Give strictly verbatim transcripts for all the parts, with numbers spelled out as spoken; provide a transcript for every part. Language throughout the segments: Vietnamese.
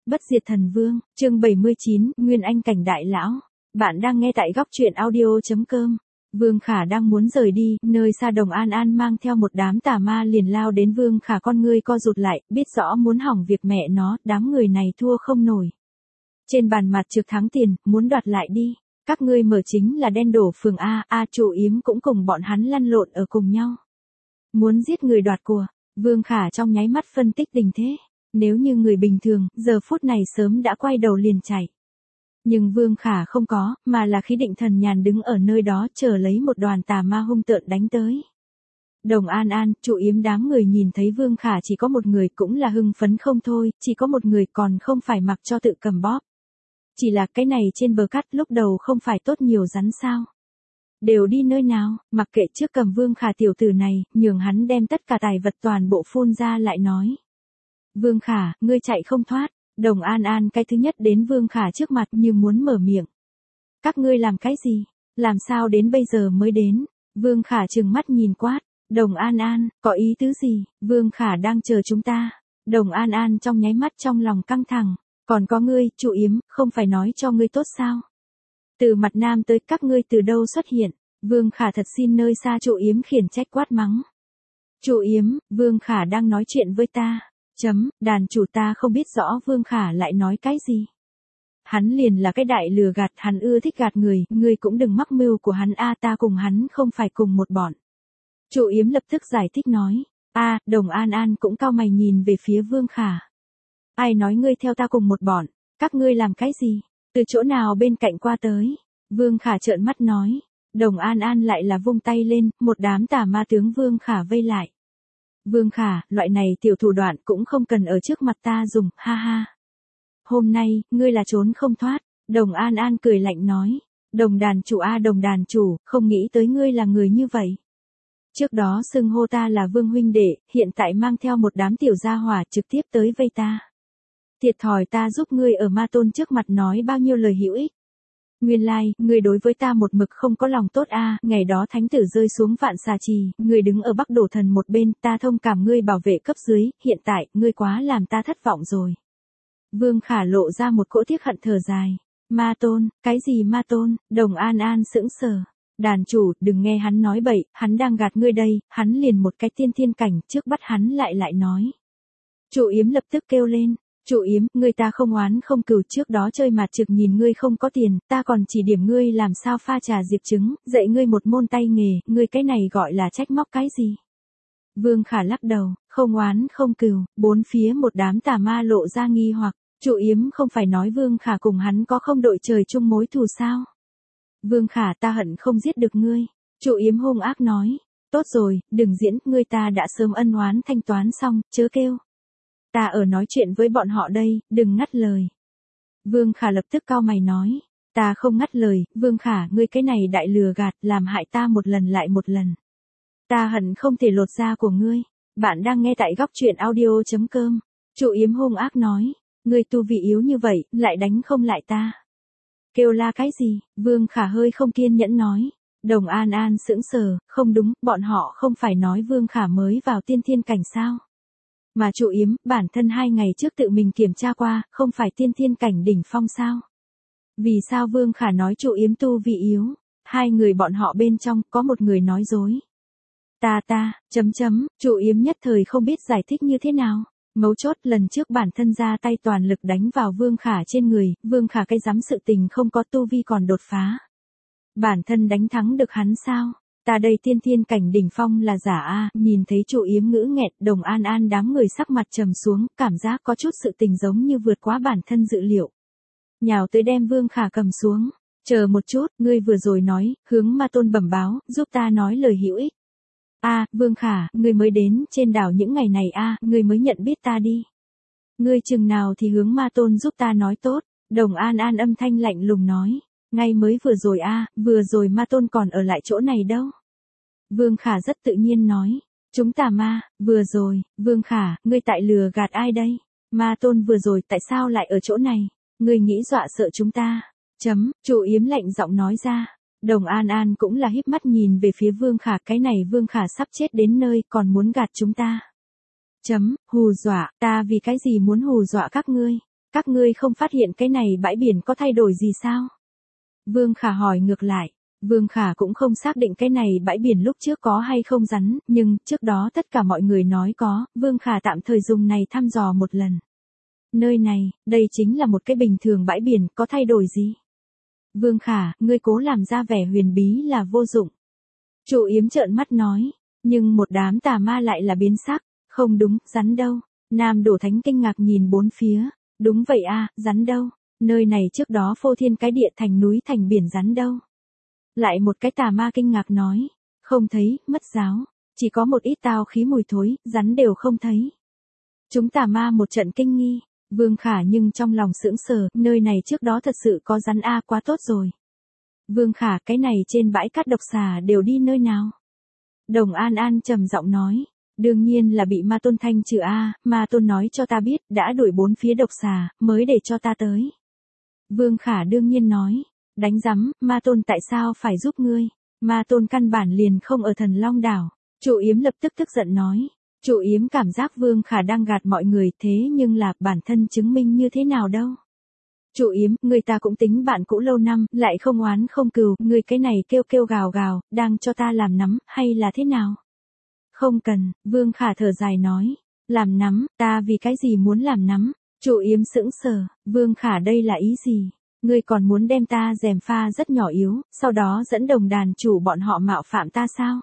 Bất diệt thần vương, chương bảy mươi chín, Nguyên Anh cảnh đại lão. Bạn đang nghe tại góc truyện audio chấm com. Vương Khả đang muốn rời đi, nơi xa Đồng An An mang theo một đám tà ma liền lao đến. Vương Khả con ngươi co rụt lại, biết rõ muốn hỏng việc mẹ nó, đám người này thua không nổi. Trên bàn mặt trực thắng tiền, muốn đoạt lại đi. Các ngươi mở chính là đen đổ phường A, A chủ yếm cũng cùng bọn hắn lăn lộn ở cùng nhau. Muốn giết người đoạt của, Vương Khả trong nháy mắt phân tích tình thế. Nếu như người bình thường, giờ phút này sớm đã quay đầu liền chạy. Nhưng Vương Khả không có, mà là khí định thần nhàn đứng ở nơi đó chờ lấy một đoàn tà ma hung tợn đánh tới. Đồng An An, trụ yếm đám người nhìn thấy Vương Khả chỉ có một người cũng là hưng phấn không thôi, chỉ có một người còn không phải mặc cho tự cầm bóp. Chỉ là cái này trên bờ cắt lúc đầu không phải tốt nhiều rắn sao. Đều đi nơi nào, mặc kệ trước cầm Vương Khả tiểu tử này, nhường hắn đem tất cả tài vật toàn bộ phun ra lại nói. Vương Khả, ngươi chạy không thoát. Đồng An An cái thứ nhất đến Vương Khả trước mặt như muốn mở miệng. Các ngươi làm cái gì? Làm sao đến bây giờ mới đến? Vương Khả trừng mắt nhìn quát. Đồng An An, có ý tứ gì? Vương Khả đang chờ chúng ta. Đồng An An trong nháy mắt trong lòng căng thẳng. Còn có ngươi, trụ yếm, không phải nói cho ngươi tốt sao? Từ mặt nam tới các ngươi từ đâu xuất hiện? Vương Khả thật xin nơi xa trụ yếm khiển trách quát mắng. Trụ yếm, Vương Khả đang nói chuyện với ta. Chấm, đàn chủ ta không biết rõ Vương Khả lại nói cái gì. Hắn liền là cái đại lừa gạt, hắn ưa thích gạt người, ngươi cũng đừng mắc mưu của hắn a, ta cùng hắn không phải cùng một bọn. Trụ yếm lập tức giải thích nói, a, Đồng An An cũng cau mày nhìn về phía Vương Khả. Ai nói ngươi theo ta cùng một bọn, các ngươi làm cái gì, từ chỗ nào bên cạnh qua tới. Vương Khả trợn mắt nói, Đồng An An lại là vung tay lên, một đám tà ma tướng Vương Khả vây lại. Vương Khả, loại này tiểu thủ đoạn cũng không cần ở trước mặt ta dùng, ha ha. Hôm nay, ngươi là trốn không thoát. Đồng An An cười lạnh nói. Đồng đàn chủ a, đồng đàn chủ, không nghĩ tới ngươi là người như vậy. Trước đó xưng hô ta là Vương huynh đệ, hiện tại mang theo một đám tiểu gia hỏa trực tiếp tới vây ta. Thiệt thòi ta giúp ngươi ở ma tôn trước mặt nói bao nhiêu lời hữu ích. Nguyên lai, like, ngươi đối với ta một mực không có lòng tốt a, à, ngày đó thánh tử rơi xuống vạn xà trì, ngươi đứng ở Bắc Đổ Thần một bên, ta thông cảm ngươi bảo vệ cấp dưới, hiện tại, ngươi quá làm ta thất vọng rồi. Vương Khả lộ ra một cỗ tiếc hận thở dài. Ma tôn, cái gì ma tôn? Đồng An An sững sờ. Đàn chủ, đừng nghe hắn nói bậy, hắn đang gạt ngươi đây, hắn liền một cái tiên thiên cảnh, trước bắt hắn lại lại nói. Trụ yếm lập tức kêu lên. Trụ yếm, ngươi ta không oán không cừu, trước đó chơi mặt trực nhìn ngươi không có tiền, ta còn chỉ điểm ngươi làm sao pha trà diệp trứng, dạy ngươi một môn tay nghề, ngươi cái này gọi là trách móc cái gì? Vương Khả lắc đầu, không oán không cừu, bốn phía một đám tà ma lộ ra nghi hoặc, trụ yếm không phải nói Vương Khả cùng hắn có không đội trời chung mối thù sao? Vương Khả, ta hận không giết được ngươi. Trụ yếm hung ác nói, tốt rồi, đừng diễn, ngươi ta đã sớm ân oán thanh toán xong, chớ kêu. Ta ở nói chuyện với bọn họ đây, đừng ngắt lời. Vương Khả lập tức cau mày nói, ta không ngắt lời, Vương Khả, ngươi cái này đại lừa gạt, làm hại ta một lần lại một lần. Ta hận không thể lột da của ngươi. Bạn đang nghe tại góc truyện audio chấm com. Trụ yếm hung ác nói, ngươi tu vị yếu như vậy, lại đánh không lại ta. Kêu la cái gì? Vương Khả hơi không kiên nhẫn nói. Đồng An An sững sờ, không đúng, bọn họ không phải nói Vương Khả mới vào tiên thiên cảnh sao? Mà trụ yếm, bản thân hai ngày trước tự mình kiểm tra qua, không phải tiên thiên cảnh đỉnh phong sao? Vì sao Vương Khả nói trụ yếm tu vị yếu? Hai người bọn họ bên trong, có một người nói dối. Ta ta, chấm chấm, trụ yếm nhất thời không biết giải thích như thế nào. Mấu chốt lần trước bản thân ra tay toàn lực đánh vào Vương Khả trên người, Vương Khả cái dám sự tình không có tu vi còn đột phá. Bản thân đánh thắng được hắn sao? Ta đây tiên thiên cảnh đỉnh phong là giả a. Nhìn thấy trụ yếm ngữ nghẹt, Đồng An An đám người sắc mặt trầm xuống, cảm giác có chút sự tình giống như vượt quá bản thân dự liệu. Nhào tới đem Vương Khả cầm xuống. Chờ một chút, ngươi vừa rồi nói, hướng ma tôn bẩm báo, giúp ta nói lời hữu ích. A, Vương Khả, ngươi mới đến trên đảo những ngày này a, ngươi mới nhận biết ta đi. Ngươi chừng nào thì hướng ma tôn giúp ta nói tốt. Đồng An An âm thanh lạnh lùng nói. Ngay mới vừa rồi a, vừa rồi ma tôn còn ở lại chỗ này đâu. Vương Khả rất tự nhiên nói. Chúng tà ma, vừa rồi, Vương Khả, ngươi tại lừa gạt ai đây? Ma tôn vừa rồi tại sao lại ở chỗ này? Ngươi nghĩ dọa sợ chúng ta? Chấm, trụ yếm lạnh giọng nói ra. Đồng An An cũng là híp mắt nhìn về phía Vương Khả, cái này Vương Khả sắp chết đến nơi còn muốn gạt chúng ta. Chấm, hù dọa, ta vì cái gì muốn hù dọa các ngươi? Các ngươi không phát hiện cái này bãi biển có thay đổi gì sao? Vương Khả hỏi ngược lại. Vương Khả cũng không xác định cái này bãi biển lúc trước có hay không rắn, nhưng trước đó tất cả mọi người nói có, Vương Khả tạm thời dùng này thăm dò một lần. Nơi này, đây chính là một cái bình thường bãi biển, có thay đổi gì? Vương Khả, ngươi cố làm ra vẻ huyền bí là vô dụng. Trụ Yếm trợn mắt nói, nhưng một đám tà ma lại là biến sắc, không đúng, rắn đâu? Nam Đổ Thánh kinh ngạc nhìn bốn phía, đúng vậy a, rắn đâu? Nơi này trước đó phô thiên cái địa thành núi thành biển, rắn đâu? Lại một cái tà ma kinh ngạc nói, không thấy, mất giáo, chỉ có một ít tao khí mùi thối, rắn đều không thấy. Chúng tà ma một trận kinh nghi, Vương Khả nhưng trong lòng sững sờ, nơi này trước đó thật sự có rắn a, quá tốt rồi. Vương Khả, cái này trên bãi cát độc xà đều đi nơi nào? Đồng An An trầm giọng nói, đương nhiên là bị Ma Tôn thanh trừ a, Ma Tôn nói cho ta biết, đã đuổi bốn phía độc xà, mới để cho ta tới. Vương Khả đương nhiên nói, đánh rắm, Ma Tôn tại sao phải giúp ngươi? Ma Tôn căn bản liền không ở Thần Long đảo. Trụ Yếm lập tức tức giận nói. Trụ Yếm cảm giác Vương Khả đang gạt mọi người, thế nhưng là bản thân chứng minh như thế nào đâu? Trụ Yếm, người ta cũng tính bạn cũ lâu năm, lại không oán không cừu, người cái này kêu kêu gào gào, đang cho ta làm nắm, hay là thế nào? Không cần, Vương Khả thở dài nói. Làm nắm, ta vì cái gì muốn làm nắm? Trụ Yếm sững sờ, Vương Khả đây là ý gì? Ngươi còn muốn đem ta gièm pha rất nhỏ yếu, sau đó dẫn đồng đàn chủ bọn họ mạo phạm ta sao?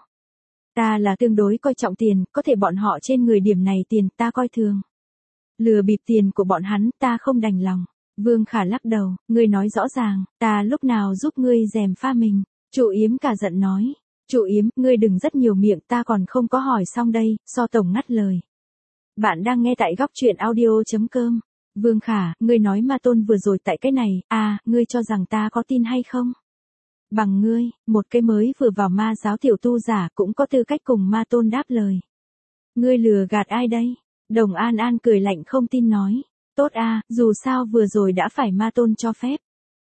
Ta là tương đối coi trọng tiền, có thể bọn họ trên người điểm này tiền ta coi thường. Lừa bịp tiền của bọn hắn ta không đành lòng. Vương Khả lắc đầu, ngươi nói rõ ràng, ta lúc nào giúp ngươi gièm pha mình? Trụ Yếm cả giận nói. Trụ Yếm, ngươi đừng rất nhiều miệng, ta còn không có hỏi xong đây, so tổng ngắt lời. Bạn đang nghe tại góc truyện audio chấm com. Vương Khả, ngươi nói Ma Tôn vừa rồi tại cái này, à, ngươi cho rằng ta có tin hay không? Bằng ngươi, một cái mới vừa vào ma giáo tiểu tu giả cũng có tư cách cùng Ma Tôn đáp lời. Ngươi lừa gạt ai đây? Đồng An An cười lạnh không tin nói. Tốt a, dù sao vừa rồi đã phải Ma Tôn cho phép.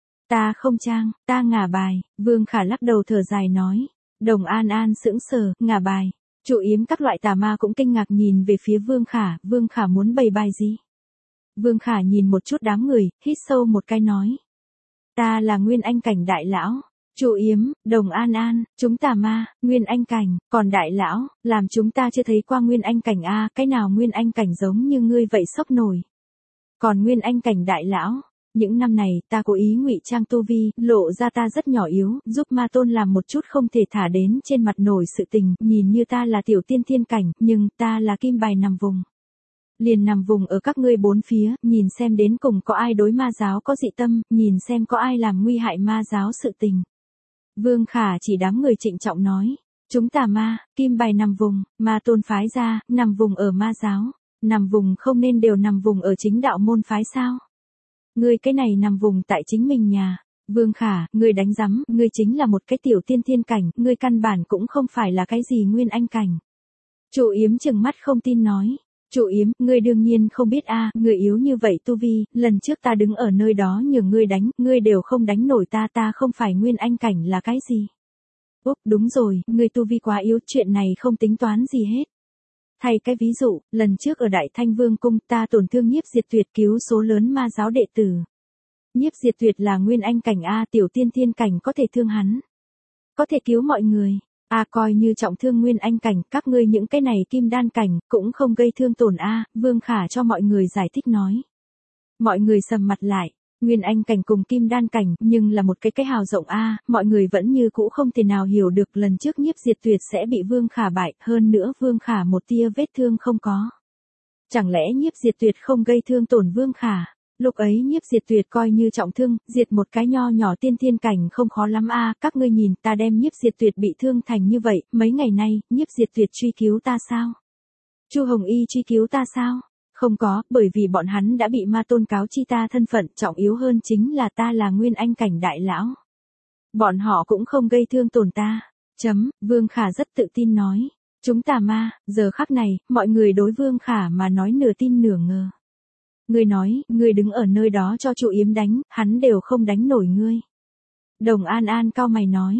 Ta không trang, ta ngả bài, Vương Khả lắc đầu thở dài nói. Đồng An An sững sờ, ngả bài. Trụ Yếm các loại tà ma cũng kinh ngạc nhìn về phía Vương Khả, Vương Khả muốn bày bài gì? Vương Khả nhìn một chút đám người, hít sâu một cái nói. Ta là Nguyên Anh Cảnh đại lão. Trụ Yếm, Đồng An An, chúng tà ma, Nguyên Anh Cảnh, còn đại lão, làm chúng ta chưa thấy qua Nguyên Anh Cảnh a, cái nào Nguyên Anh Cảnh giống như ngươi vậy sốc nổi. Còn Nguyên Anh Cảnh đại lão, những năm này ta cố ý ngụy trang tu vi, lộ ra ta rất nhỏ yếu, giúp Ma Tôn làm một chút không thể thả đến trên mặt nổi sự tình, nhìn như ta là tiểu tiên thiên cảnh, nhưng ta là kim bài nằm vùng. Liền nằm vùng ở các ngươi bốn phía, nhìn xem đến cùng có ai đối ma giáo có dị tâm, nhìn xem có ai làm nguy hại ma giáo sự tình. Vương Khả chỉ đám người trịnh trọng nói, chúng tà ma, kim bài nằm vùng, Ma Tôn phái ra, nằm vùng ở ma giáo, nằm vùng không nên đều nằm vùng ở chính đạo môn phái sao? Ngươi cái này nằm vùng tại chính mình nhà. Vương Khả, ngươi đánh rắm, ngươi chính là một cái tiểu tiên thiên cảnh, ngươi căn bản cũng không phải là cái gì Nguyên Anh Cảnh. Trụ Yếm chừng mắt không tin nói. Trụ Yếm, ngươi đương nhiên không biết a, ngươi yếu như vậy tu vi, lần trước ta đứng ở nơi đó nhường ngươi đánh, ngươi đều không đánh nổi ta, ta không phải Nguyên Anh Cảnh là cái gì? Úp, đúng rồi, ngươi tu vi quá yếu, chuyện này không tính toán gì hết. Thay cái ví dụ, lần trước ở Đại Thanh Vương Cung ta tổn thương Nhiếp Diệt Tuyệt cứu số lớn ma giáo đệ tử. Nhiếp Diệt Tuyệt là Nguyên Anh Cảnh a, tiểu tiên thiên cảnh có thể thương hắn. Có thể cứu mọi người. À coi như trọng thương Nguyên Anh Cảnh, các ngươi những cái này kim đan cảnh, cũng không gây thương tổn a, Vương Khả cho mọi người giải thích nói. Mọi người sầm mặt lại, Nguyên Anh Cảnh cùng kim đan cảnh, nhưng là một cái cái hào rộng a, mọi người vẫn như cũ không thể nào hiểu được lần trước Nhiếp Diệt Tuyệt sẽ bị Vương Khả bại, hơn nữa Vương Khả một tia vết thương không có. Chẳng lẽ Nhiếp Diệt Tuyệt không gây thương tổn Vương Khả? Lúc ấy Nhiếp Diệt Tuyệt coi như trọng thương, diệt một cái nho nhỏ tiên thiên cảnh không khó lắm a, các ngươi nhìn, ta đem Nhiếp Diệt Tuyệt bị thương thành như vậy, mấy ngày nay, Nhiếp Diệt Tuyệt truy cứu ta sao? Chu Hồng Y truy cứu ta sao? Không có, bởi vì bọn hắn đã bị Ma Tôn cáo chi ta thân phận, trọng yếu hơn chính là ta là Nguyên Anh Cảnh đại lão. Bọn họ cũng không gây thương tổn ta. Chấm, Vương Khả rất tự tin nói. Chúng tà ma, giờ khắc này, mọi người đối Vương Khả mà nói nửa tin nửa ngờ. Ngươi nói, ngươi đứng ở nơi đó cho Trụ Yếm đánh, hắn đều không đánh nổi ngươi. Đồng An An cau mày nói.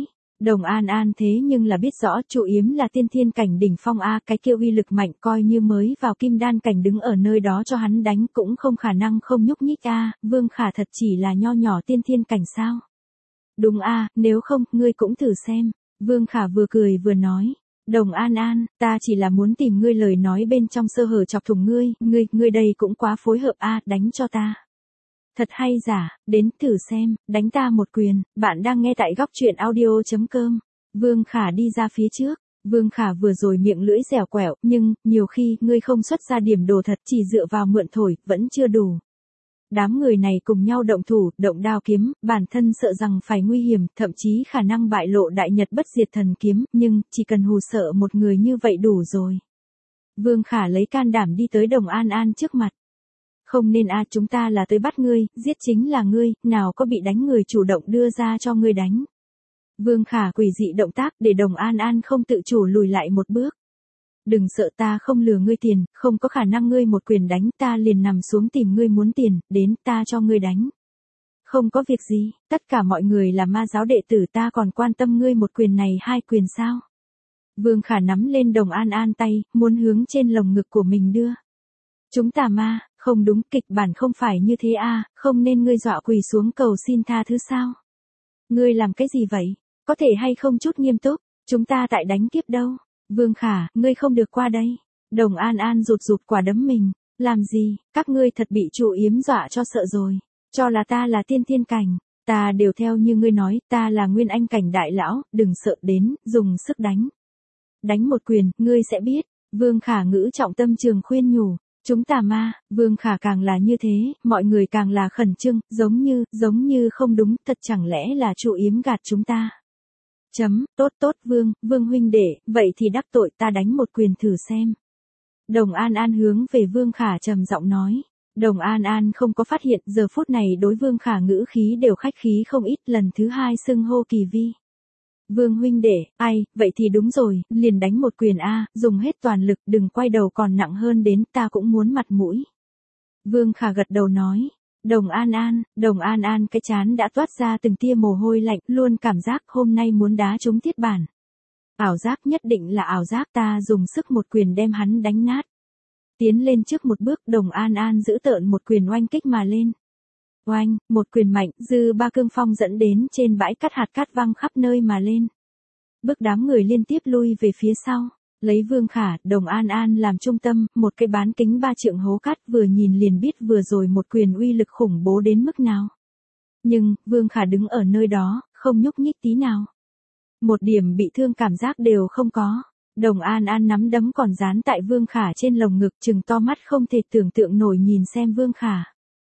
Đồng An An thế nhưng là biết rõ Trụ Yếm là tiên thiên cảnh đỉnh phong a, cái kia uy lực mạnh coi như mới vào kim đan cảnh đứng ở nơi đó cho hắn đánh cũng không khả năng không nhúc nhích a, Vương Khả thật chỉ là nho nhỏ tiên thiên cảnh sao? Đúng a, nếu không, ngươi cũng thử xem. Vương Khả vừa cười vừa nói. Đồng An An, ta chỉ là muốn tìm ngươi lời nói bên trong sơ hở chọc thủng ngươi, ngươi, ngươi đây cũng quá phối hợp a, đánh cho ta. Thật hay giả, đến thử xem, đánh ta một quyền, bạn đang nghe tại góc truyện audio.com. Vương Khả đi ra phía trước, Vương Khả vừa rồi miệng lưỡi dẻo quẹo, nhưng, nhiều khi, ngươi không xuất ra điểm đồ thật chỉ dựa vào mượn thổi, vẫn chưa đủ. Đám người này cùng nhau động thủ, động đao kiếm, bản thân sợ rằng phải nguy hiểm, thậm chí khả năng bại lộ đại nhật bất diệt thần kiếm, nhưng, chỉ cần hù sợ một người như vậy đủ rồi. Vương Khả lấy can đảm đi tới Đồng An An trước mặt. Không nên a, chúng ta là tới bắt ngươi, giết chính là ngươi, nào có bị đánh người chủ động đưa ra cho ngươi đánh. Vương Khả quỷ dị động tác để Đồng An An không tự chủ lùi lại một bước. Đừng sợ, ta không lừa ngươi tiền, không có khả năng ngươi một quyền đánh ta liền nằm xuống tìm ngươi muốn tiền, đến ta cho ngươi đánh. Không có việc gì, tất cả mọi người là ma giáo đệ tử, ta còn quan tâm ngươi một quyền này hai quyền sao. Vương Khả nắm lên Đồng An An tay, muốn hướng trên lồng ngực của mình đưa. Chúng tà ma, không đúng, kịch bản không phải như thế a, không nên ngươi dọa quỳ xuống cầu xin tha thứ sao? Ngươi làm cái gì vậy? Có thể hay không chút nghiêm túc, chúng ta tại đánh kiếp đâu. Vương Khả, ngươi không được qua đây. Đồng An An rụt rụt quả đấm mình, làm gì, các ngươi thật bị Trụ Yếm dọa cho sợ rồi. Cho là ta là tiên thiên cảnh, ta đều theo như ngươi nói, ta là nguyên anh cảnh đại lão, đừng sợ, đến, dùng sức đánh. Đánh một quyền, ngươi sẽ biết. Vương Khả ngữ trọng tâm trường khuyên nhủ. Chúng tà ma, Vương Khả càng là như thế, mọi người càng là khẩn trương, giống như, giống như không đúng, thật chẳng lẽ là Trụ Yếm gạt chúng ta. Chấm, tốt tốt Vương, Vương huynh đệ, vậy thì đắc tội ta đánh một quyền thử xem. Đồng An An hướng về Vương Khả trầm giọng nói. Đồng An An không có phát hiện, giờ phút này đối Vương Khả ngữ khí đều khách khí không ít, lần thứ hai xưng hô kỳ vi. Vương huynh đệ, ai, vậy thì đúng rồi, liền đánh một quyền a, dùng hết toàn lực, đừng quay đầu còn nặng hơn đến, ta cũng muốn mặt mũi. Vương Khả gật đầu nói. Đồng An An, Đồng An An cái chán đã toát ra từng tia mồ hôi lạnh, luôn cảm giác hôm nay muốn đá trúng thiết bản. Ảo giác, nhất định là ảo giác, ta dùng sức một quyền đem hắn đánh nát. Tiến lên trước một bước, Đồng An An giữ tợn một quyền oanh kích mà lên. Oanh, một quyền mạnh, dư ba cương phong dẫn đến trên bãi cát hạt cát văng khắp nơi mà lên. Bước đám người liên tiếp lui về phía sau, lấy Vương Khả, Đồng An An làm trung tâm, một cái bán kính ba trượng hố cát vừa nhìn liền biết vừa rồi một quyền uy lực khủng bố đến mức nào. Nhưng, Vương Khả đứng ở nơi đó, không nhúc nhích tí nào. Một điểm bị thương cảm giác đều không có. Đồng An An nắm đấm còn dán tại Vương Khả trên lồng ngực, trừng to mắt không thể tưởng tượng nổi nhìn xem Vương Khả.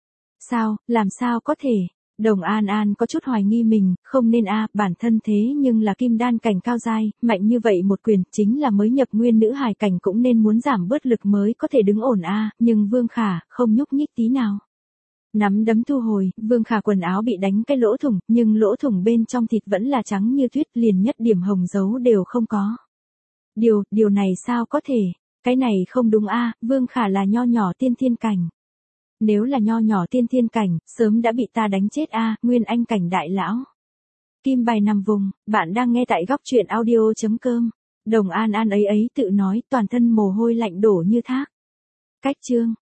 Sao, làm sao có thể? Đồng An An có chút hoài nghi mình, không nên a, bản thân thế nhưng là kim đan cảnh cao giai, mạnh như vậy một quyền, chính là mới nhập nguyên nữ hài cảnh cũng nên muốn giảm bớt lực mới có thể đứng ổn a, nhưng Vương Khả, không nhúc nhích tí nào. Nắm đấm thu hồi, Vương Khả quần áo bị đánh cái lỗ thủng, nhưng lỗ thủng bên trong thịt vẫn là trắng như tuyết, liền nhất điểm hồng dấu đều không có. Điều, điều này sao có thể? Cái này không đúng a, Vương Khả là nho nhỏ tiên thiên cảnh. Nếu là nho nhỏ tiên thiên cảnh, sớm đã bị ta đánh chết a, nguyên anh cảnh đại lão. Kim bài nằm vùng, bạn đang nghe tại góc truyện audio.com. Đồng An An ấy ấy tự nói, toàn thân mồ hôi lạnh đổ như thác. Cách chương.